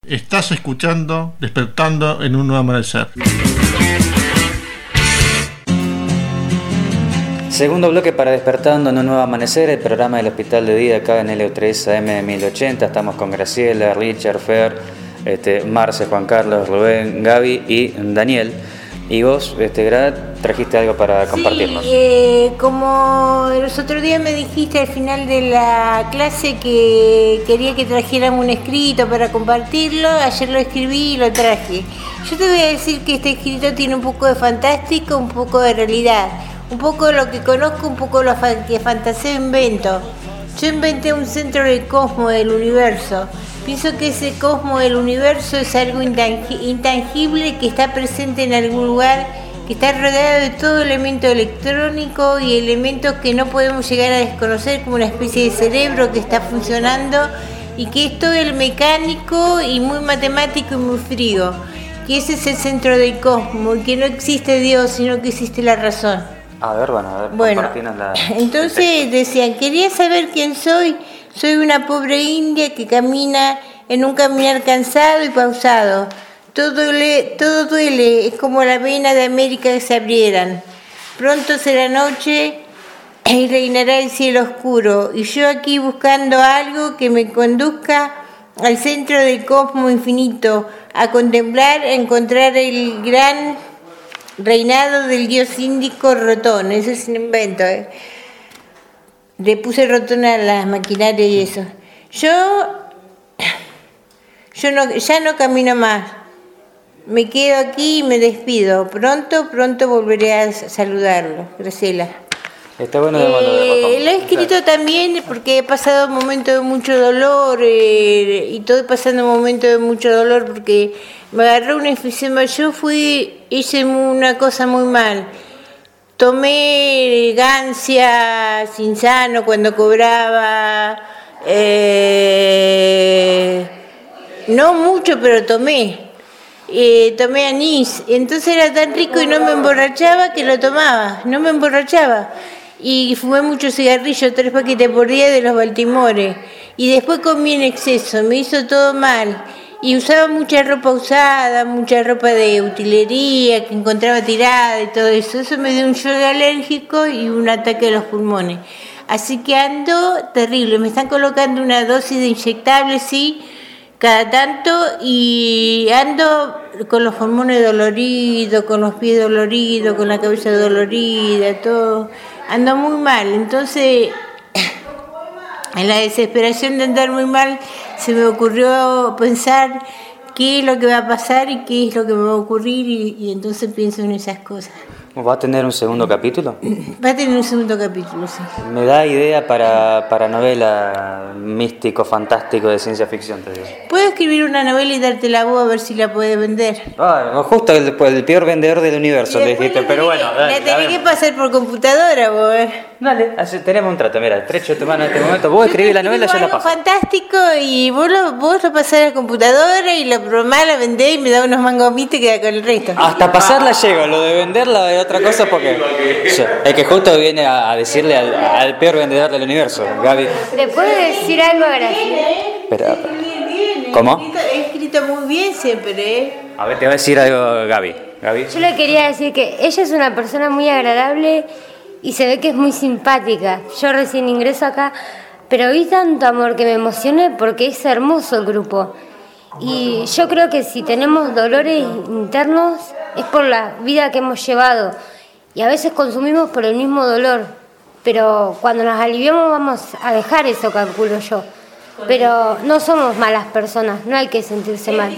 Estás escuchando Despertando en un Nuevo Amanecer. Segundo bloque para Despertando en un Nuevo Amanecer, el programa del Hospital de Día acá en LU3 AM 1080. Estamos con Graciela, Richard, Fer, Marce, Juan Carlos, Rubén, Gaby y Daniel. Y vos, Gra, trajiste algo para compartirnos. Sí, como los otros días me dijiste al final de la clase que quería que trajéramos un escrito para compartirlo, ayer lo escribí y lo traje. Yo te voy a decir que este escrito tiene un poco de fantástico, un poco de realidad, un poco de lo que conozco, un poco de lo que fantaseo invento. Yo inventé un centro del cosmos, del universo. Pienso que ese cosmos del universo es algo intangible que está presente en algún lugar, que está rodeado de todo elemento electrónico y elementos que no podemos llegar a desconocer, como una especie de cerebro que está funcionando y que es todo el mecánico y muy matemático y muy frío. Que ese es el centro del cosmos y que no existe Dios, sino que existe la razón. Bueno, entonces decían, quería saber quién soy. Soy una pobre india que camina en un caminar cansado y pausado. Todo duele, es como la vena de América que se abrieran. Pronto será noche y reinará el cielo oscuro. Y yo aquí buscando algo que me conduzca al centro del cosmos infinito, a contemplar, a encontrar el gran reinado del dios índico Rotón. Eso es un invento, Le puse Rotón a las maquinarias y eso. Ya no camino más. Me quedo aquí y me despido. Pronto volveré a saludarlo. Graciela. Está bueno Lo he escrito también porque he pasado momentos de mucho dolor y estoy pasando momentos de mucho dolor porque me agarró una enfisema. Hice una cosa muy mal. Tomé gancia sin sano cuando cobraba, no mucho, pero tomé anís, entonces era tan rico y no me emborrachaba que lo tomaba, no me emborrachaba. Y fumé muchos cigarrillos, 3 paquetes por día de los Baltimore, y después comí en exceso, me hizo todo mal. Y usaba mucha ropa usada, mucha ropa de utilería que encontraba tirada y todo eso. Eso me dio un shock alérgico y un ataque a los pulmones. Así que ando terrible. Me están colocando una dosis de inyectables, sí, cada tanto. Y ando con los pulmones doloridos, con los pies doloridos, con la cabeza dolorida, todo. Ando muy mal. Entonces, en la desesperación de andar muy mal, se me ocurrió pensar qué es lo que va a pasar y qué es lo que me va a ocurrir y entonces pienso en esas cosas. ¿Va a tener un segundo capítulo? Va a tener un segundo capítulo, sí. Me da idea para novela místico, fantástico de ciencia ficción, te digo. Puedo escribir una novela y darte la voz a ver si la puedes vender. Justo el peor vendedor del universo, le dijiste, pero bueno. La tenés que pasar por computadora, vos. Dale, tenemos un trato, mira, estrecho tu mano en este momento. Vos escribís la novela, yo la paso. Fantástico y vos lo pasás a la computadora y lo promás, la vendés y me da unos mangomitos y queda con el resto. Hasta pasarla llego, lo de venderla es otra cosa porque es que justo viene a decirle al peor vendedor del universo, Gaby. ¿Le puedo decir algo a Graciela? Espera. ¿Cómo? He escrito muy bien siempre, A ver, te va a decir algo Gaby. Yo le quería decir que ella es una persona muy agradable y se ve que es muy simpática. Yo recién ingreso acá, pero vi tanto amor que me emocioné porque es hermoso el grupo. Y yo creo que si tenemos dolores internos es por la vida que hemos llevado. Y a veces consumimos por el mismo dolor. Pero cuando nos aliviamos vamos a dejar eso, calculo yo. Pero no somos malas personas, no hay que sentirse mal.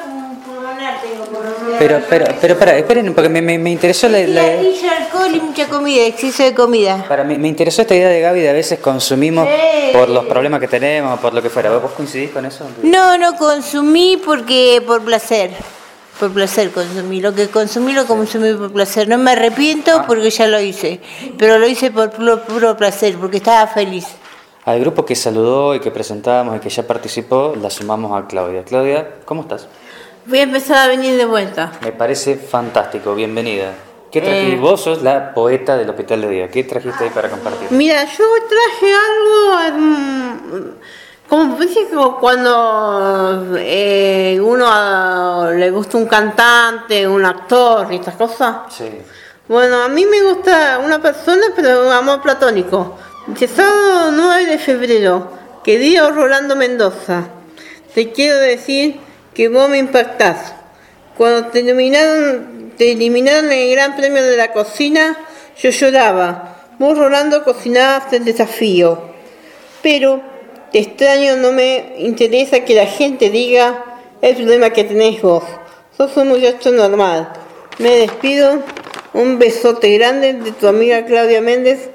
Pero esperen, porque me interesó alcohol y mucha comida, exceso de comida. Me interesó esta idea de Gaby de a veces consumimos por los problemas que tenemos, por lo que fuera. ¿Vos coincidís con eso? No consumí por placer. Por placer consumí. Lo que consumí lo consumí por placer. No me arrepiento porque ya lo hice. Pero lo hice por puro placer, porque estaba feliz. Al grupo que saludó y que presentábamos y que ya participó, la sumamos a Claudia. Claudia, ¿cómo estás? Voy a empezar a venir de vuelta. Me parece fantástico, bienvenida. ¿Qué trajiste? Vos sos la poeta del Hospital de Día. ¿Qué trajiste ahí para compartir? Mira, yo traje algo Como dice que cuando uno le gusta un cantante, un actor y estas cosas. Sí. Bueno, a mí me gusta una persona, pero amor platónico. Dice, sábado 9 de febrero, querido Rolando Mendoza, te quiero decir que vos me impactás. Cuando te eliminaron en el Gran Premio de la Cocina, yo lloraba. Vos, Rolando, cocinabas el desafío. Pero te extraño, no me interesa que la gente diga el problema que tenés vos. Sos un muchacho normal. Me despido. Un besote grande de tu amiga Claudia Méndez.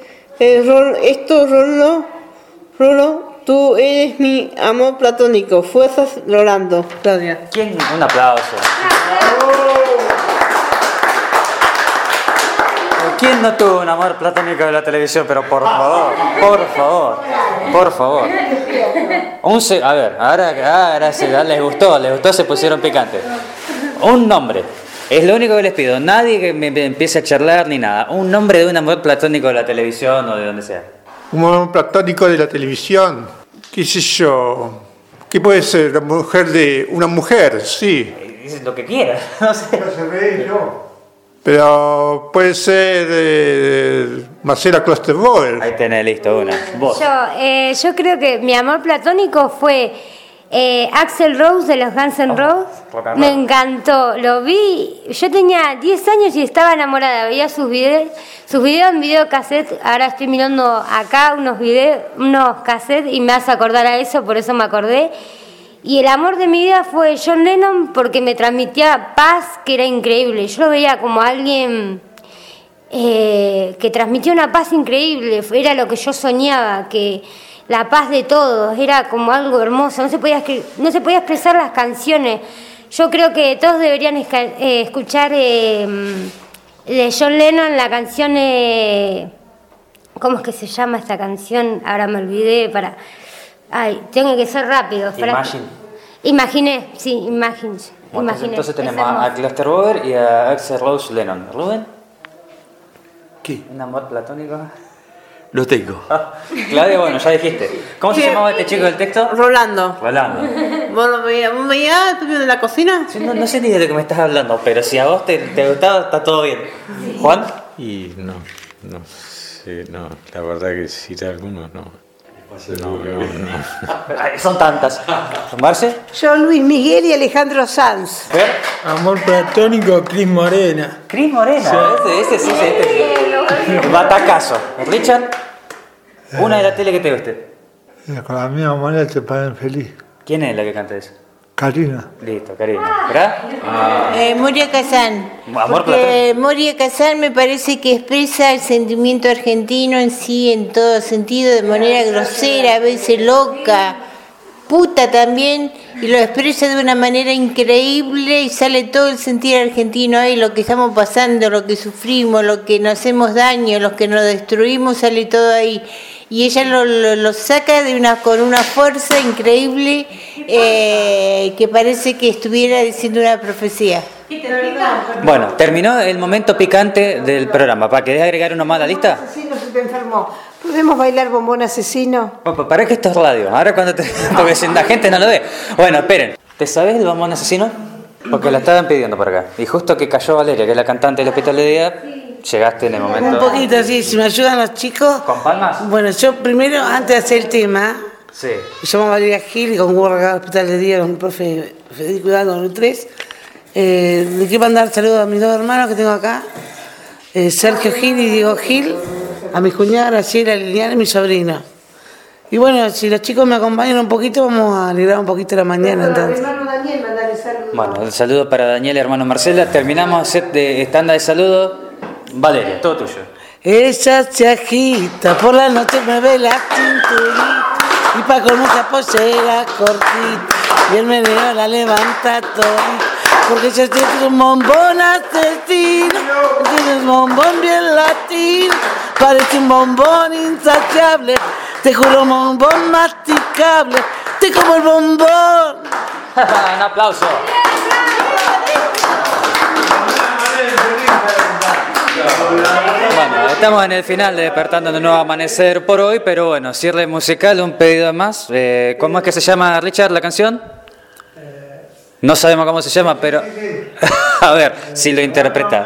Rolo, tú eres mi amor platónico. Fuerzas, Rolando. Claudia. ¿Quién? Un aplauso. ¿Quién no tuvo un amor platónico de la televisión? Pero por favor. A ver, ahora sí, les gustó, se pusieron picantes. Un nombre. Es lo único que les pido. Nadie que me empiece a charlar ni nada. Un nombre de un amor platónico de la televisión o de donde sea. Un amor platónico de la televisión. ¿Qué sé yo? ¿Qué puede ser? La mujer de una mujer, sí. Dices lo que quieras. No sé. No se ve yo. Pero puede ser Marcela Klosterboer. Ahí tenés listo una. Vos. Yo creo que mi amor platónico fue Axl Rose de los Guns N' Roses. Me encantó, lo vi. Yo tenía 10 años y estaba enamorada. Veía sus videos en videocassette. Ahora estoy mirando acá unos cassettes y me hace acordar a eso, por eso me acordé. Y el amor de mi vida fue John Lennon porque me transmitía paz, que era increíble. Yo lo veía como alguien que transmitía una paz increíble. Era lo que yo soñaba, que la paz de todos, era como algo hermoso. No se podía expresar las canciones. Yo creo que todos deberían escuchar de John Lennon la canción... ¿cómo es que se llama esta canción? Ahora me olvidé. Tengo que ser rápido. Imagine. Bueno, entonces tenemos a Klosterboer y a Axl Rose Lennon. ¿Rubén? ¿Qué? ¿Un amor platónico? Lo tengo. Claudia, bueno, ya dijiste. ¿Cómo se llamaba este chico del texto? Rolando. Rolando. ¿Vos veías el premio de la cocina? Sí, no sé ni de lo que me estás hablando, pero si a vos te gustaba, está todo bien. ¿Juan? Y no sé, la verdad que si algunos no. Son tantas. ¿Marce? Yo, Luis Miguel y Alejandro Sanz. ¿Ver? Amor platónico, Cris Morena. Cris Morena, ese sí. Batacazo. ¿Richard? Una de la tele que te guste. Con la misma manera te paran feliz. ¿Quién es la que canta eso? Karina. Listo, Karina. ¿Verdad? Moria Kazan. Amor Porque Moria Kazan me parece que expresa el sentimiento argentino en sí, en todo sentido, de manera grosera, a veces loca, puta también, y lo expresa de una manera increíble y sale todo el sentir argentino ahí, lo que estamos pasando, lo que sufrimos, lo que nos hacemos daño, lo que nos destruimos, sale todo ahí. Y ella lo saca con una fuerza increíble que parece que estuviera diciendo una profecía. Bueno, terminó el momento picante del programa. ¿Querés agregar uno más a la lista? Asesino se te enfermó. ¿Podemos bailar bombón asesino? Para que esto es radio. Ahora porque si la gente no lo ve. Bueno, esperen. ¿Te sabes el bombón asesino? Porque la estaban pidiendo por acá. Y justo que cayó Valeria, que es la cantante del Hospital de Día, llegaste en el momento. Un poquito, sí. Si me ayudan los chicos. ¿Con palmas? Bueno, yo primero, antes de hacer el tema, sí. Me llamo Valeria Gil, y conjugo acá al Hospital de Día con el profe Federico Hidalgo 2003. Le quiero mandar saludos a mis dos hermanos que tengo acá, Sergio Gil y Diego Gil, a mis cuñadas Graciela, Liliana y mi sobrino. Y bueno, si los chicos me acompañan un poquito, vamos a alegrar un poquito la mañana. Entonces. Hermano Daniel, mandale saludos. Bueno, el saludo para Daniel, hermano Marcela. Terminamos el set de tanda de saludos. Valeria, todo tuyo. Ella se agita, por la noche me ve la cinturita, y pa' con mucha pollera cortita, y el meneo la levanta todita, porque ella tiene un bombón asesino, tiene un bombón bien latino, parece un bombón insaciable, te juro un bombón masticable, te como el bombón. Un aplauso. Bueno, estamos en el final de Despertando de un Nuevo Amanecer por hoy, pero bueno, cierre musical, un pedido más. ¿Cómo es que se llama, Richard, la canción? No sabemos cómo se llama, pero a ver si lo interpreta.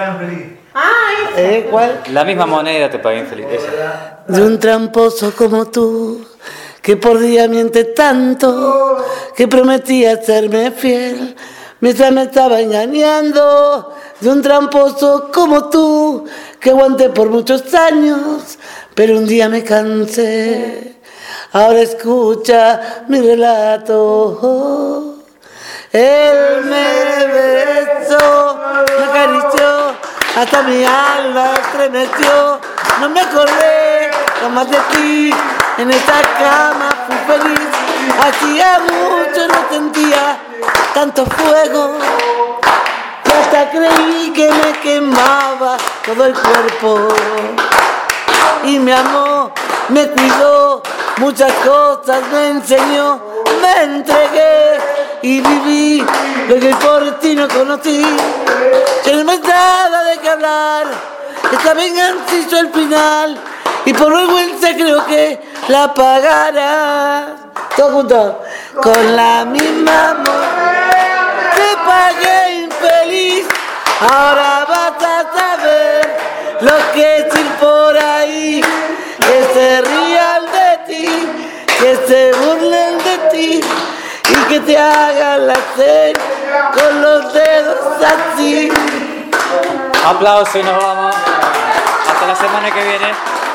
¿Cuál? La misma moneda te paga infeliz. De un tramposo como tú, que por día miente tanto, que prometía serme fiel, mientras me estaba engañando. De un tramposo como tú, que aguanté por muchos años, pero un día me cansé. Ahora escucha mi relato. Él me besó, me acarició, hasta mi alma estremeció. No me acordé jamás de ti, en esta cama fui feliz. Hacía mucho no sentía tanto fuego, y hasta creí que me quemaba todo el cuerpo. Y me amó, me cuidó, muchas cosas me enseñó, me entregué y viví lo que por ti no conocí. Ya no me daba de qué hablar, esta venganza hizo el final, y por vergüenza creo que la pagarás. Todos juntos. Con la misma moneda te pagué infeliz, ahora vas a saber lo que es ir por ahí, que se rían de ti, que se burlen de ti y que te hagan la seña con los dedos así. Aplausos y nos vamos. Hasta la semana que viene.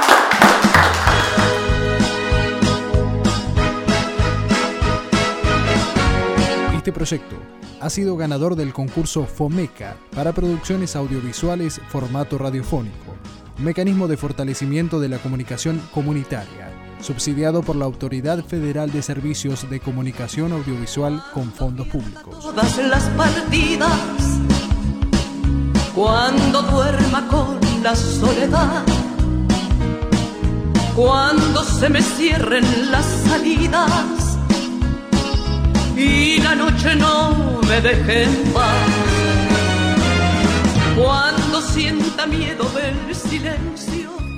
Este proyecto ha sido ganador del concurso FOMECA para producciones audiovisuales formato radiofónico, un mecanismo de fortalecimiento de la comunicación comunitaria, subsidiado por la Autoridad Federal de Servicios de Comunicación Audiovisual con fondos públicos. Todas las partidas, cuando duerma con la soledad, cuando se me cierren las salidas y la noche no me deje en paz, cuando sienta miedo del silencio